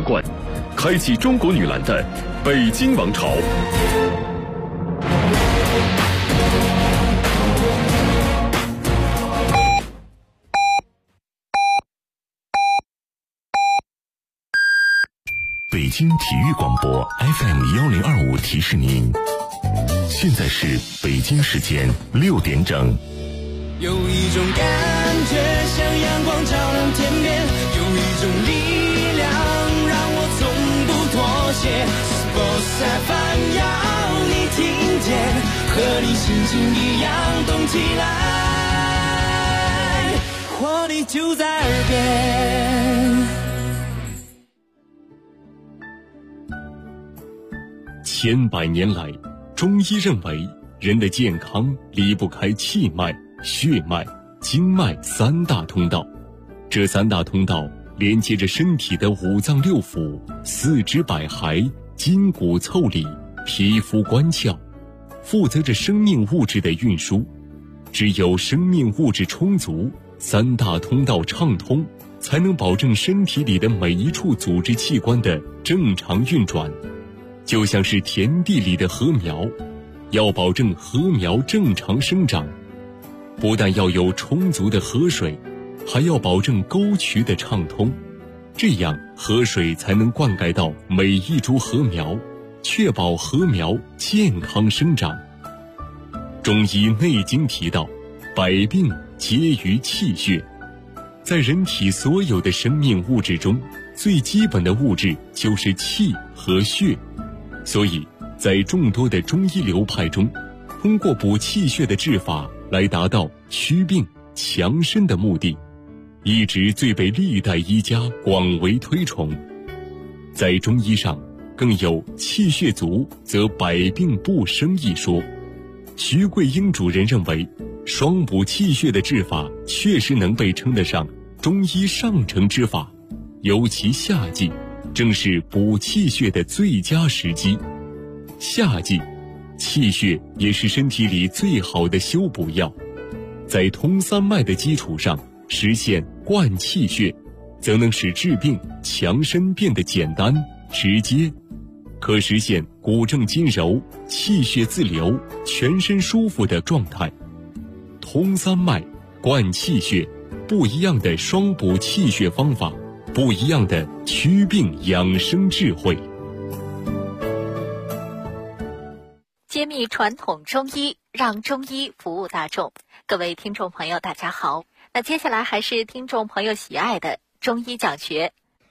冠，开启中国女篮的北京王朝。 北京体育广播 FM1025提示您，现在是北京时间6点整。 有一种感觉像阳光照亮天边，有一种力量让我从不妥协。Sports FM 要你听见，和你心情一样动起来，活力就在耳边。 千百年来，中医认为人的健康离不开气脉、血脉、经脉三大通道。这三大通道连接着身体的五脏六腑、四肢百骸、筋骨腠理、皮肤关窍，负责着生命物质的运输。只有生命物质充足，三大通道畅通，才能保证身体里的每一处组织器官的正常运转。就像是田地里的禾苗，要保证禾苗正常生长，不但要有充足的河水，还要保证沟渠的畅通，这样河水才能灌溉到每一株禾苗，确保禾苗健康生长。中医内经提到，百病皆于气血。在人体所有的生命物质中，最基本的物质就是气和血。所以在众多的中医流派中，通过补气血的治法来达到祛病强身的目的，一直最被历代医家广为推崇。在中医上更有气血足则百病不生一说。徐桂英主任认为，双补气血的治法确实能被称得上中医上乘之法，尤其夏季正是补气血的最佳时机。夏季，气血也是身体里最好的修补药。在通三脉的基础上实现灌气血，则能使治病强身变得简单直接，可实现骨正筋柔、气血自流、全身舒服的状态。通三脉、灌气血，不一样的双补气血方法，不一样的祛病养生智慧。 揭秘传统中医，让中医服务大众。各位听众朋友大家好，那接下来还是听众朋友喜爱的中医讲学，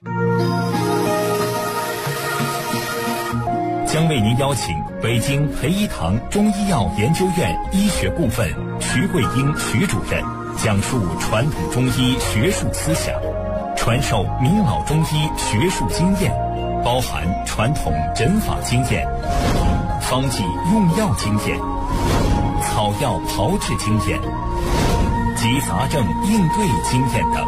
将为您邀请北京培一堂中医药研究院医学部分徐桂英徐主任讲述传统中医学术思想，传授民老中医学术经验，包含传统诊法经验、方剂用药经验、草药炮制经验及杂症应对经验等。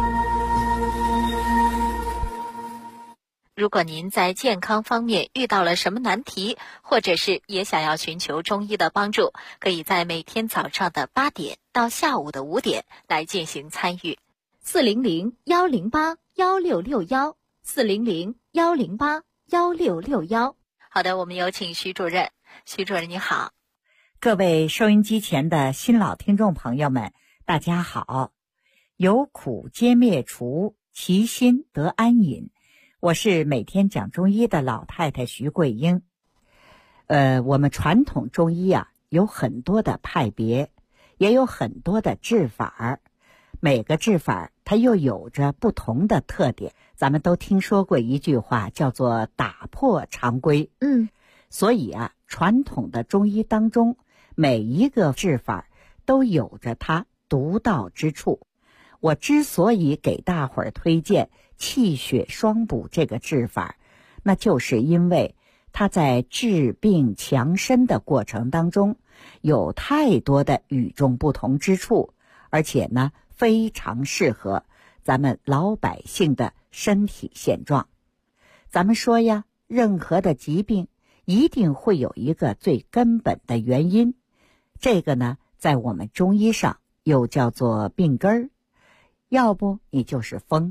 如果您在健康方面遇到了什么难题，或者是也想要寻求中医的帮助，可以在每天早上的8点到下午的5点来进行参与。400-108-1661，400-108-1661。好的，我们有请徐主任。徐主任你好。 各位收音机前的新老听众朋友们，大家好。有苦皆灭除，其心得安隐。我是每天讲中医的老太太徐桂英。我们传统中医啊，有很多的派别，也有很多的治法，每个治法它又有着不同的特点。咱们都听说过一句话，叫做打破常规。所以啊，传统的中医当中，每一个治法都有着它独到之处。我之所以给大伙儿推荐气血双补这个治法，那就是因为它在治病强身的过程当中有太多的与众不同之处，而且呢非常适合咱们老百姓的身体现状。咱们说呀，任何的疾病一定会有一个最根本的原因，这个呢在我们中医上又叫做病根儿。要不你就是风，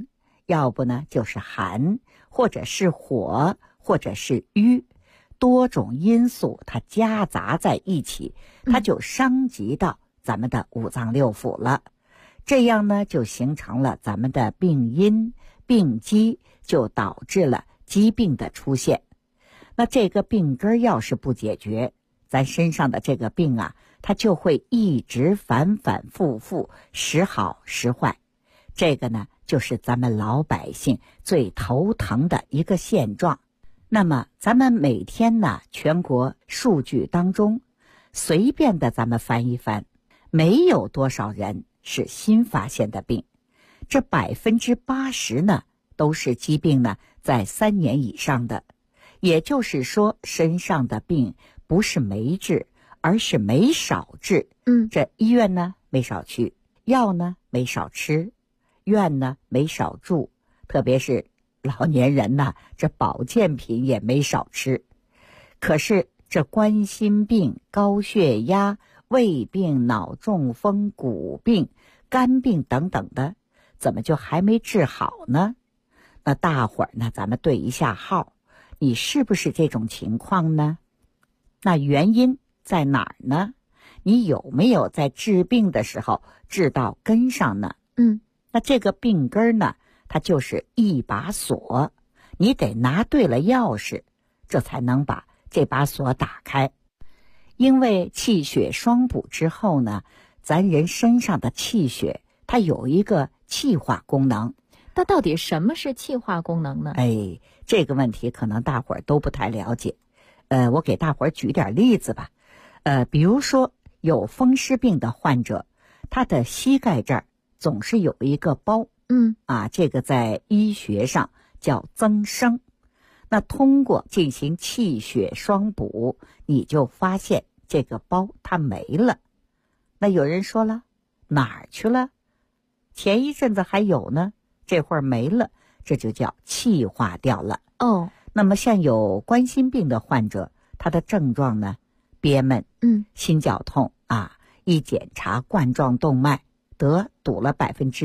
要不呢就是寒，或者是火，或者是瘀，多种因素它夹杂在一起，它就伤及到咱们的五脏六腑了。这样呢就形成了咱们的病因、病机，就导致了疾病的出现。那这个病根要是不解决，咱身上的这个病啊，它就会一直反反复复，时好时坏。这个呢就是咱们老百姓最头疼的一个现状。那么咱们每天呢，全国数据当中随便的咱们翻一翻，没有多少人是新发现的病，这80%呢都是疾病呢在3年以上的。也就是说，身上的病不是没治，而是没少治。这医院呢没少去，药呢没少吃，院呢没少住，特别是老年人呐，这保健品也没少吃。可是这冠心病、高血压、胃病、脑中风、骨病、肝病等等的，怎么就还没治好呢？那大伙儿呢，咱们对一下号，你是不是这种情况呢？那原因在哪儿呢？你有没有在治病的时候治到根上呢？那这个病根呢，它就是一把锁，你得拿对了钥匙，这才能把这把锁打开。因为气血双补之后呢，咱人身上的气血它有一个气化功能。 那到底什么是气化功能呢？ 这个问题可能大伙儿都不太了解。我给大伙儿举点例子吧。比如说有风湿病的患者，他的膝盖这儿总是有一个包，这个在医学上叫增生。那通过进行气血双补，你就发现这个包它没了。那有人说了，哪儿去了？前一阵子还有呢，这会儿没了，这就叫气化掉了。那么像有冠心病的患者，他的症状呢，憋闷，心绞痛一检查冠状动脉得堵了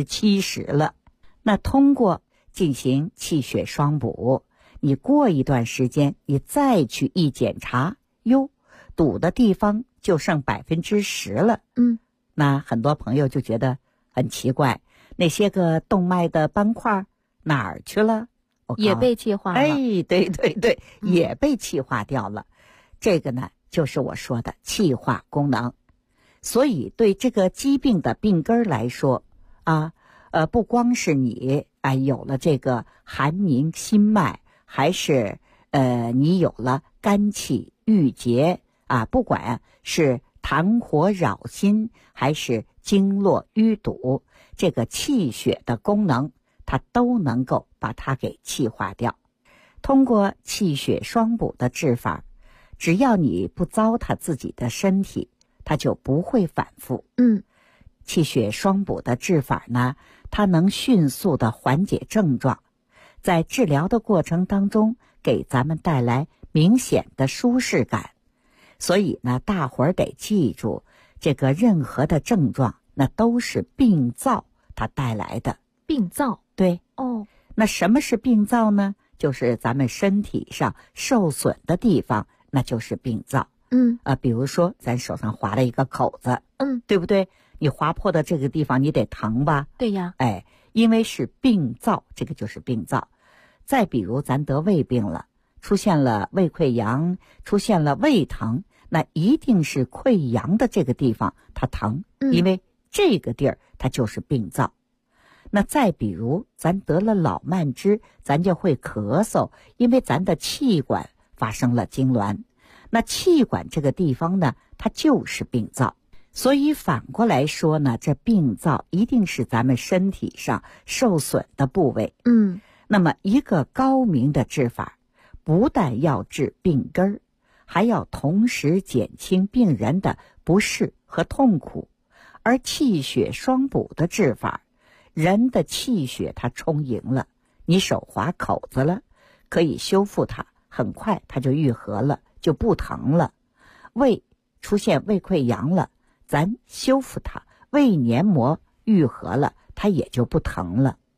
70%了。那通过进行气血双补，你过一段时间你再去一检查，哟，堵的地方就剩10%了。那很多朋友就觉得很奇怪，那些个动脉的斑块哪儿去了？ 也被气化了。 对，也被气化掉了。这个呢就是我说的气化功能。所以对这个疾病的病根来说不光是你有了这个寒凝心脉，还是你有了肝气郁结不管是痰火扰心，还是经络淤堵，这个气血的功能它都能够把它给气化掉。通过气血双补的治法，只要你不糟蹋自己的身体，它就不会反复。气血双补的治法呢，它能迅速的缓解症状，在治疗的过程当中给咱们带来明显的舒适感。所以呢，大伙儿得记住，这个任何的症状那都是病灶它带来的。 病灶？ 对。那什么是病灶呢？就是咱们身体上受损的地方，那就是病灶。比如说咱手上划了一个口子，对不对？你划破的这个地方你得疼吧？ 对呀。 因为是病灶，这个就是病灶。再比如咱得胃病了，出现了胃溃疡，出现了胃疼，那一定是溃疡的这个地方它疼，因为这个地儿它就是病灶。那再比如咱得了老慢支，咱就会咳嗽，因为咱的气管发生了痉挛，那气管这个地方呢，它就是病灶。所以反过来说呢，这病灶一定是咱们身体上受损的部位。那么一个高明的治法，不但要治病根儿，还要同时减轻病人的不适和痛苦。而气血双补的治法，人的气血它充盈了，你手划口子了，可以修复它，很快它就愈合了，就不疼了。胃出现胃溃疡了，咱修复它，胃黏膜愈合了，它也就不疼了。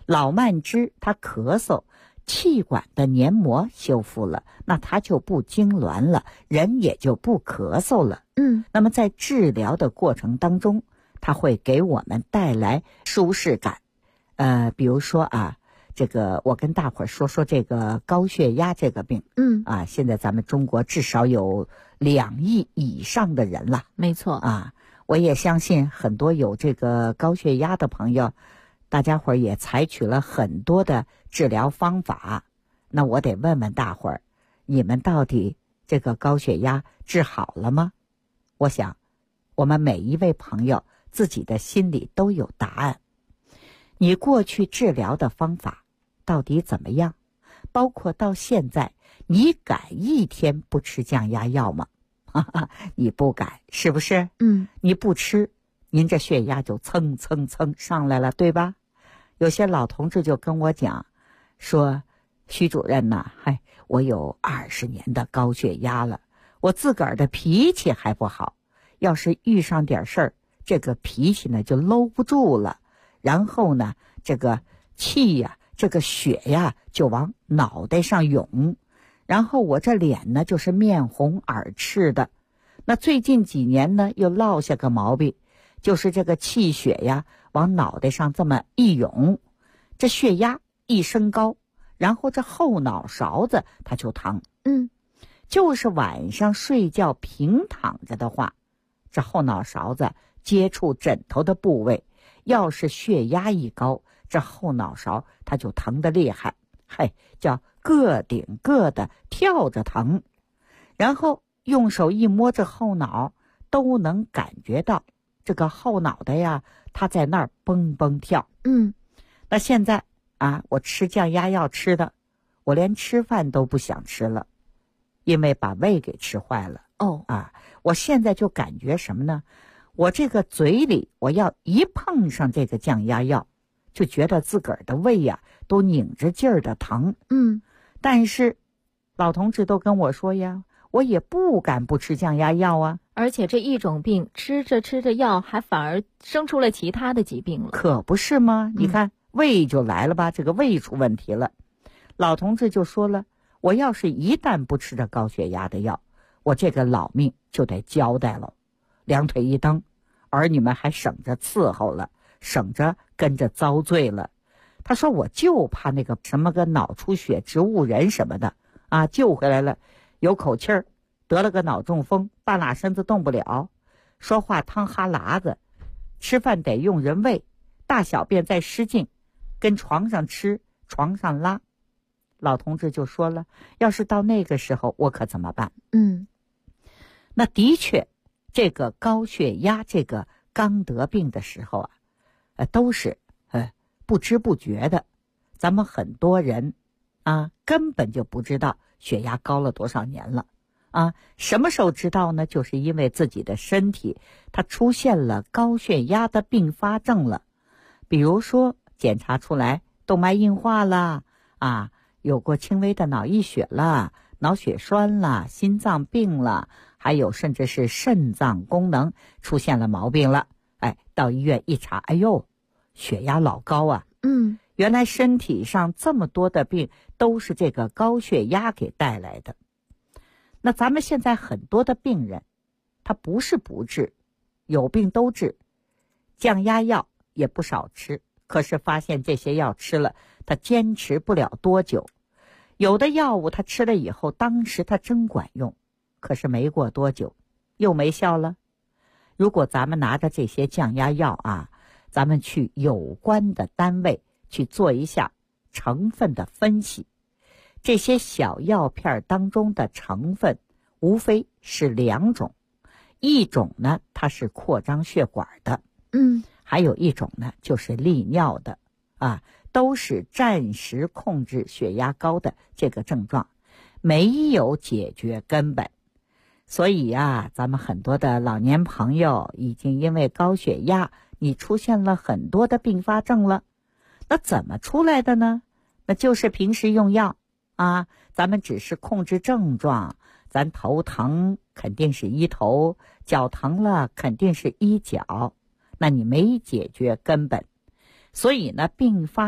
老慢支它咳嗽，气管的黏膜修复了，那它就不痉挛了，人也就不咳嗽了。那么在治疗的过程当中，它会给我们带来舒适感。比如说啊，这个我跟大伙儿说说这个高血压这个病。现在咱们中国至少有2亿以上的人了。 没错啊，我也相信很多有这个高血压的朋友，大家伙儿也采取了很多的治疗方法。那我得问问大伙儿，你们到底这个高血压治好了吗？我想我们每一位朋友自己的心里都有答案。你过去治疗的方法到底怎么样？包括到现在，你敢1天不吃降压药吗？你不敢，是不是？你不吃，您这血压就蹭蹭蹭上来了，对吧？有些老同志就跟我讲说，徐主任呐，我有20年的高血压了，我自个儿的脾气还不好，要是遇上点事儿，这个脾气呢就搂不住了，然后呢这个气呀，这个血呀就往脑袋上涌，然后我这脸呢就是面红耳赤的。那最近几年呢又落下个毛病，就是这个气血呀往脑袋上这么一涌，这血压一升高，然后这后脑勺子它就疼。就是晚上睡觉平躺着的话，这后脑勺子接触枕头的部位，要是血压一高，这后脑勺它就疼得厉害，叫个顶个的跳着疼。然后用手一摸这后脑，都能感觉到这个后脑袋呀，它在那儿蹦蹦跳。那现在啊，我吃降压药吃的，我连吃饭都不想吃了，因为把胃给吃坏了。我现在就感觉什么呢？我这个嘴里，我要一碰上这个降压药，就觉得自个儿的胃呀都拧着劲儿的疼。但是老同志都跟我说呀，我也不敢不吃降压药啊。 而且这一种病吃着吃着药，还反而生出了其他的疾病了。 可不是吗？你看胃就来了吧，这个胃出问题了。老同志就说了，我要是一旦不吃这高血压的药，我这个老命就得交代了。两腿一蹬，儿女们还省着伺候了，省着跟着遭罪了。他说我就怕那个什么个脑出血植物人什么的啊，救回来了有口气儿，得了个脑中风，半拉身子动不了，说话淌哈喇子，吃饭得用人喂，大小便再失禁，跟床上吃床上拉。老同志就说了，要是到那个时候我可怎么办？那的确这个高血压这个刚得病的时候啊，都是不知不觉的，咱们很多人啊根本就不知道血压高了多少年了啊。什么时候知道呢？就是因为自己的身体它出现了高血压的并发症了，比如说检查出来动脉硬化了啊，有过轻微的脑溢血了，脑血栓了，心脏病了，还有甚至是肾脏功能出现了毛病了。到医院一查，哎呦，血压老高啊。原来身体上这么多的病都是这个高血压给带来的。那咱们现在很多的病人，他不是不治，有病都治，降压药也不少吃，可是发现这些药吃了，他坚持不了多久。有的药物他吃了以后，当时他真管用，可是没过多久又没效了。如果咱们拿着这些降压药啊，咱们去有关的单位去做一下成分的分析，这些小药片当中的成分无非是2种，一种呢它是扩张血管的，还有一种呢就是利尿的啊，都是暂时控制血压高的这个症状，没有解决根本。所以啊，咱们很多的老年朋友已经因为高血压，你出现了很多的并发症了。那怎么出来的呢？那就是平时用药啊，咱们只是控制症状，咱头疼肯定是医头，脚疼了肯定是医脚，那你没解决根本。所以呢，并发症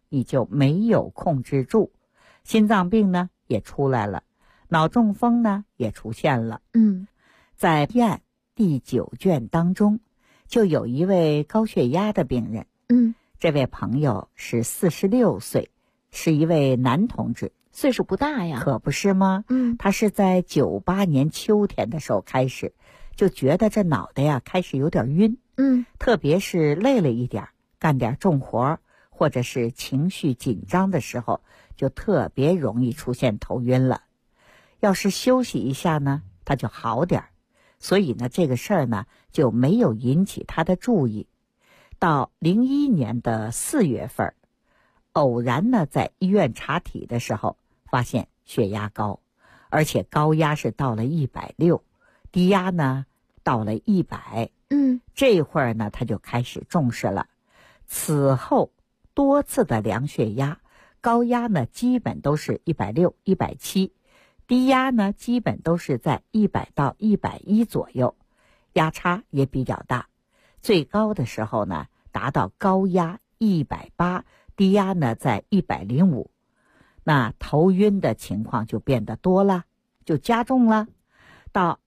你就没有控制住，心脏病呢也出来了，脑中风呢也出现了。在医案第9卷当中，就有一位高血压的病人。这位朋友是46岁，是一位男同志， 岁数不大呀。 可不是吗？他是在98年秋天的时候开始，就觉得这脑袋呀开始有点晕。特别是累了一点，干点重活，或者是情绪紧张的时候，就特别容易出现头晕了。要是休息一下呢，他就好点。所以呢，这个事儿呢就没有引起他的注意。到01年的4月份，偶然呢在医院查体的时候，发现血压高，而且高压是到了160，低压呢到了100。这会儿呢他就开始重视了。此后多次的量血压，高压呢基本都是160、170，低压呢基本都是在100到110左右，压差也比较大。最高的时候呢达到高压180，低压呢在105。那头晕的情况就变得多了，就加重了。到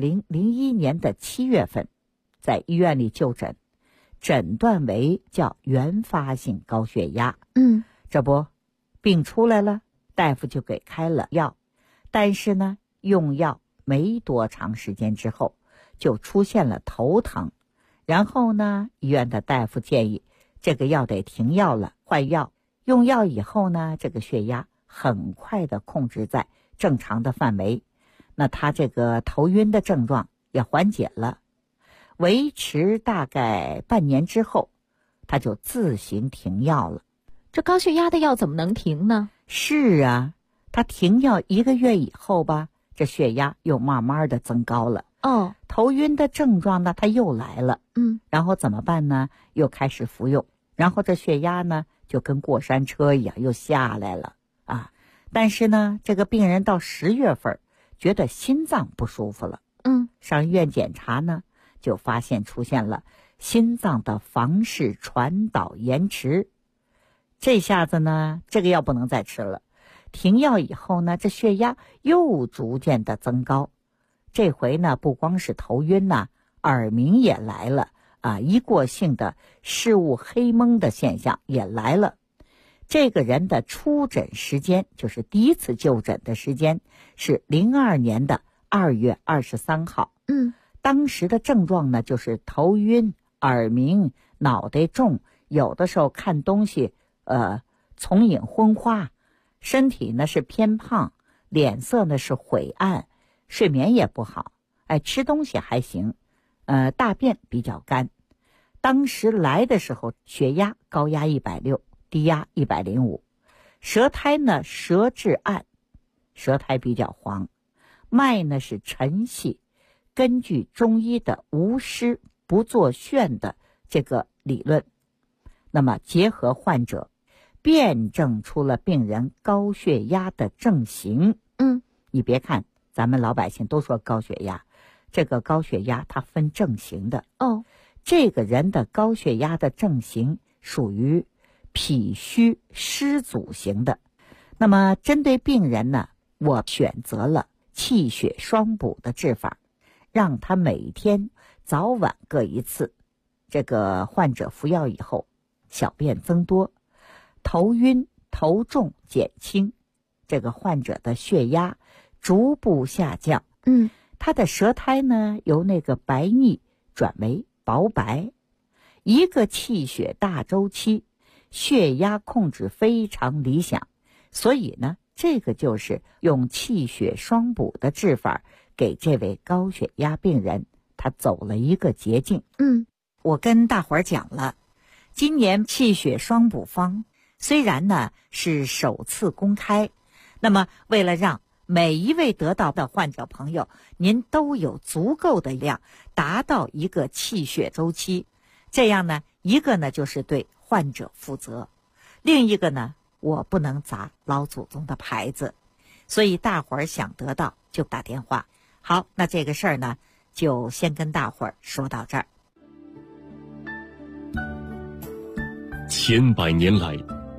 2001年的7月份，在医院里就诊，诊断为叫原发性高血压。这不，病出来了，大夫就给开了药。但是呢，用药没多长时间之后，就出现了头疼。然后呢，医院的大夫建议这个药得停药了，换药。用药以后呢，这个血压很快的控制在正常的范围。那他这个头晕的症状也缓解了。维持大概半年之后，他就自行停药了。 这高血压的药怎么能停呢？ 是啊，他停药1个月以后吧，这血压又慢慢的增高了。头晕的症状呢，他又来了。然后怎么办呢？又开始服用，然后这血压呢就跟过山车一样又下来了啊。但是呢，这个病人到10月份觉得心脏不舒服了。上医院检查呢，就发现出现了心脏的房室传导延迟。这下子呢，这个药不能再吃了。停药以后呢，这血压又逐渐的增高。这回呢，不光是头晕呐，耳鸣也来了啊，一过性的视物黑蒙的现象也来了。这个人的出诊时间，就是第一次就诊的时间，是02年的2月23号。当时的症状呢，就是头晕、耳鸣、脑袋重，有的时候看东西从影昏花，身体呢是偏胖，脸色呢是晦暗，睡眠也不好，吃东西还行，大便比较干。当时来的时候，血压高压160，低压105，舌苔呢舌质暗，舌苔比较黄，脉呢是沉细。根据中医的无湿不作眩的这个理论，那么结合患者，辩证出了病人高血压的症型。你别看咱们老百姓都说高血压，这个高血压它分症型的。这个人的高血压的症型属于脾虚湿阻型的。那么针对病人呢，我选择了气血双补的治法，让他每天早晚各一次。这个患者服药以后，小便增多，头晕头重减轻，这个患者的血压逐步下降。他的舌苔呢由那个白腻转为薄白。一个气血大周期，血压控制非常理想。所以呢，这个就是用气血双补的治法，给这位高血压病人他走了一个捷径。我跟大伙儿讲了，今年气血双补方虽然呢是首次公开，那么为了让每一位得到的患者朋友您都有足够的量，达到一个气血周期，这样呢，一个呢就是对患者负责，另一个呢，我不能砸老祖宗的牌子，所以大伙儿想得到就打电话。好，那这个事儿呢就先跟大伙儿说到这儿。 千百年来，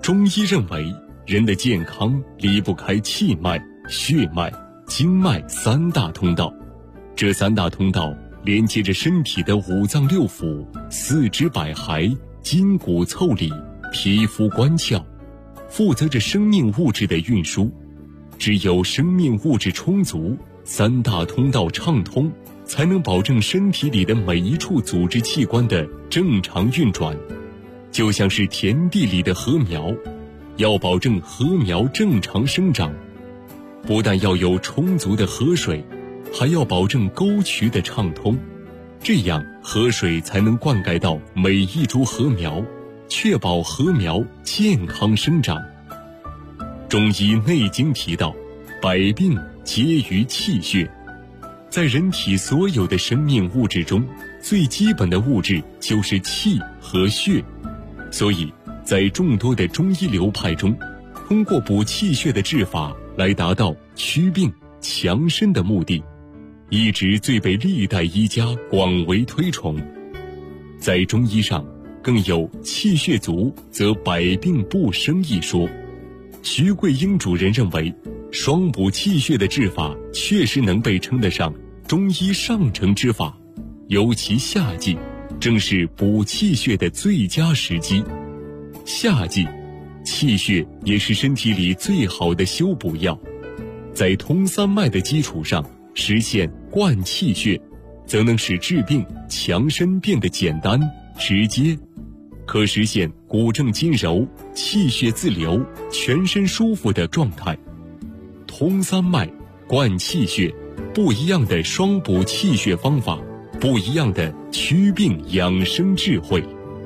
中医认为，人的健康离不开气脉、血脉、经脉三大通道。这三大通道连接着身体的五脏六腑、四肢百骸、筋骨腠理、皮肤关窍，负责着生命物质的运输。只有生命物质充足，三大通道畅通，才能保证身体里的每一处组织器官的正常运转。就像是田地里的禾苗，要保证禾苗正常生长，不但要有充足的河水，还要保证沟渠的畅通，这样河水才能灌溉到每一株禾苗，确保禾苗健康生长。中医内经提到，百病皆于气血。在人体所有的生命物质中，最基本的物质就是气和血。所以在众多的中医流派中，通过补气血的治法来达到祛病强身的目的，一直最被历代医家广为推崇。在中医上更有气血足则百病不生一说。徐桂英主任认为，双补气血的治法确实能被称得上中医上乘之法，尤其夏季正是补气血的最佳时机。夏季气血也是身体里最好的修补药，在通三脉的基础上实现灌气血，则能使治病强身变得简单直接，可实现骨正筋柔、气血自流、全身舒服的状态。通三脉、灌气血，不一样的双补气血方法，不一样的祛病养生智慧。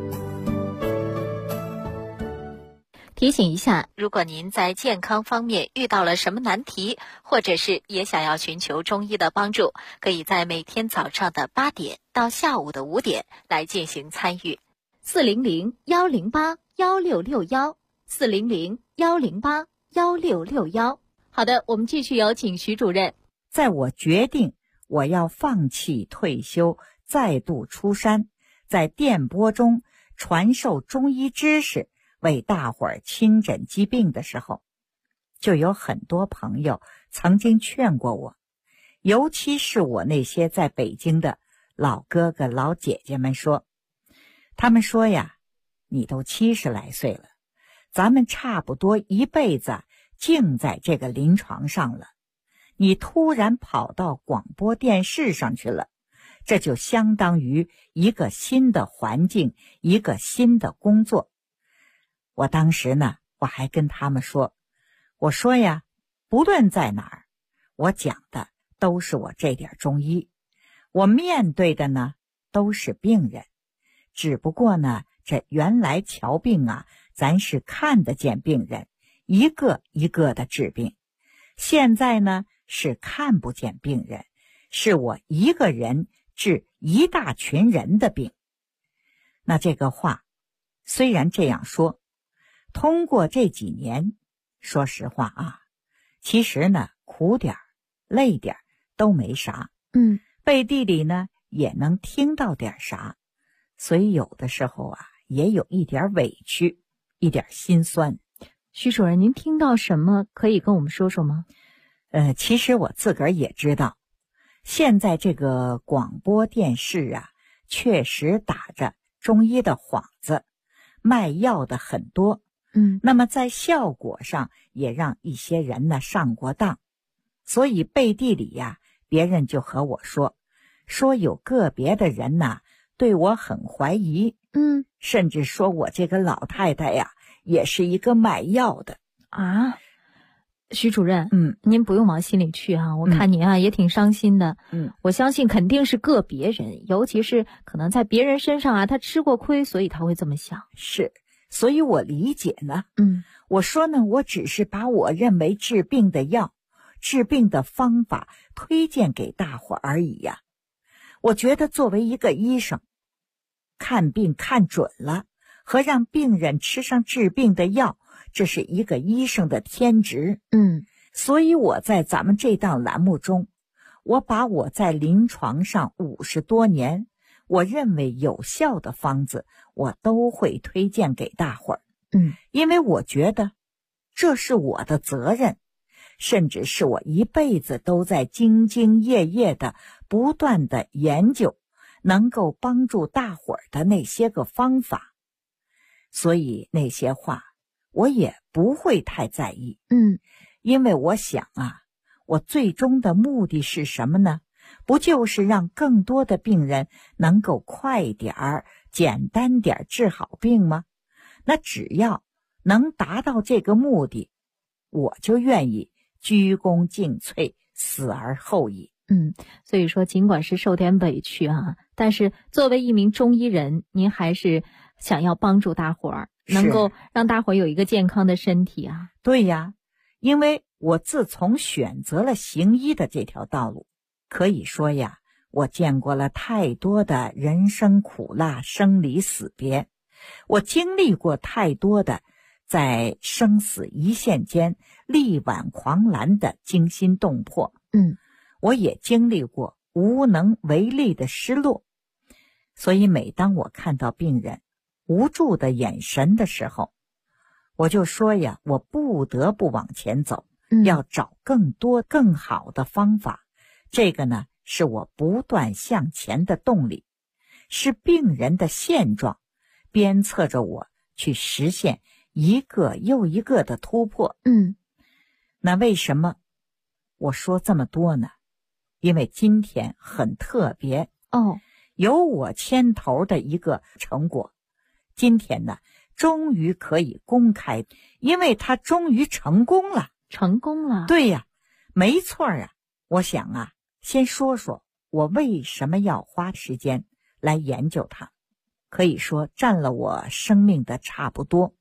提醒一下，如果您在健康方面遇到了什么难题，或者是也想要寻求中医的帮助，可以在每天早上的8点到下午的5点来进行参与。 400-108-1661，400-108-1661。好的，我们继续有请徐主任。 在我决定我要放弃退休，再度出山，在电波中传授中医知识，为大伙儿亲诊疾病的时候，就有很多朋友曾经劝过我，尤其是我那些在北京的老哥哥老姐姐们说，他们说呀，你都70来岁了，咱们差不多一辈子净在这个临床上了，你突然跑到广播电视上去了，这就相当于一个新的环境，一个新的工作。我当时呢，我还跟他们说，我说呀，不论在哪儿，我讲的都是我这点中医，我面对的呢都是病人，只不过呢，这原来瞧病啊，咱是看得见病人，一个一个的治病，现在呢是看不见病人，是我一个人治一大群人的病。那这个话虽然这样说，通过这几年，说实话啊，其实呢苦点儿累点儿都没啥，背地里呢也能听到点啥，所以有的时候啊也有一点委屈，一点心酸。 徐主任，您听到什么可以跟我们说说吗？ 其实我自个儿也知道，现在这个广播电视啊，确实打着中医的幌子，卖药的很多。那么在效果上也让一些人呢上过当，所以背地里呀，别人就和我说有个别的人呢对我很怀疑，甚至说我这个老太太呀也是一个卖药的啊。徐主任，您不用往心里去啊，我看您啊也挺伤心的。我相信肯定是个别人，尤其是可能在别人身上啊，他吃过亏，所以他会这么想。 是，所以我理解呢。我说呢，我只是把我认为治病的药、治病的方法推荐给大伙而已呀。我觉得作为一个医生，看病看准了和让病人吃上治病的药，这是一个医生的天职。所以我在咱们这档栏目中，我把我在临床上50多年我认为有效的方子，我都会推荐给大伙儿。 因为我觉得这是我的责任，甚至是我一辈子都在兢兢业业的不断的研究能够帮助大伙儿的那些个方法，所以那些话我也不会太在意。因为我想啊，我最终的目的是什么呢？不就是让更多的病人能够快点儿、简单点儿治好病吗？那只要能达到这个目的，我就愿意鞠躬尽瘁，死而后已。 所以说尽管是受点委屈啊，但是作为一名中医人，您还是想要帮助大伙儿，能够让大伙儿有一个健康的身体啊。 对呀，因为我自从选择了行医的这条道路，可以说呀，我见过了太多的人生苦辣、生离死别，我经历过太多的在生死一线间力挽狂澜的惊心动魄。我也经历过无能为力的失落，所以每当我看到病人无助的眼神的时候，我就说呀，我不得不往前走，要找更多更好的方法。这个呢，是我不断向前的动力，是病人的现状鞭策着我去实现一个又一个的突破。那为什么我说这么多呢？因为今天很特别有我牵头的一个成果，今天呢终于可以公开，因为它终于成功了。对呀，没错啊。我想啊，先说说我为什么要花时间来研究它，可以说占了我生命的差不多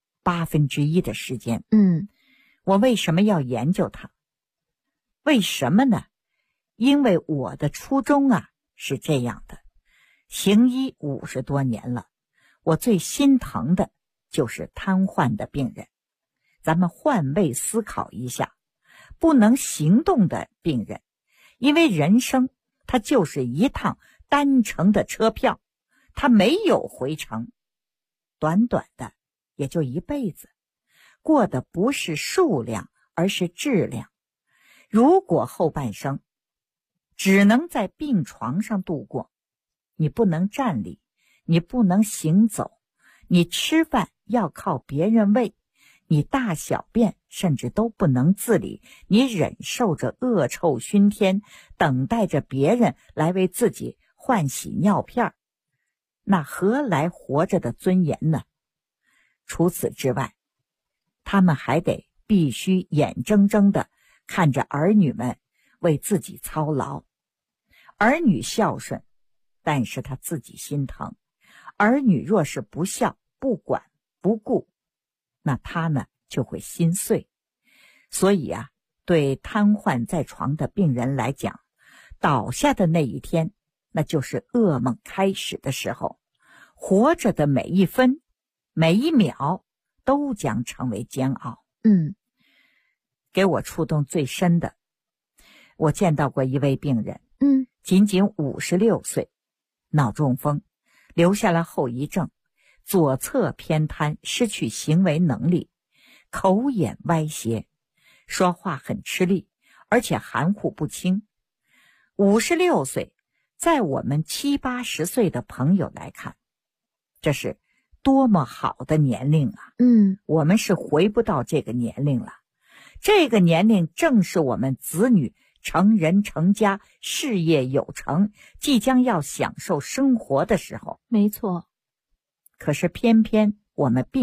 1/8的时间。我为什么要研究它？为什么呢？因为我的初衷啊是这样的，行医50多年了，我最心疼的就是瘫痪的病人。咱们换位思考一下，不能行动的病人，因为人生它就是一趟单程的车票，它没有回程，短短的也就一辈子，过的不是数量，而是质量。如果后半生只能在病床上度过，你不能站立，你不能行走，你吃饭要靠别人喂，你大小便甚至都不能自理，你忍受着恶臭熏天，等待着别人来为自己换洗尿片，那何来活着的尊严呢？除此之外，他们还得必须眼睁睁地看着儿女们为自己操劳。儿女孝顺，但是他自己心疼；儿女若是不孝、不管、不顾，那他呢就会心碎。所以啊，对瘫痪在床的病人来讲，倒下的那一天，那就是噩梦开始的时候。活着的每一分、每一秒都将成为煎熬。给我触动最深的，我见到过一位病人，仅仅56岁，脑中风，留下了后遗症，左侧偏瘫，失去行为能力，口眼歪斜，说话很吃力，而且含糊不清。56岁，在我们70、80岁的朋友来看，这是多么好的年龄啊！我们是回不到这个年龄了。这个年龄正是我们子女成人成家，事业有成，即将要享受生活的时候。 没错。 可是偏偏我们并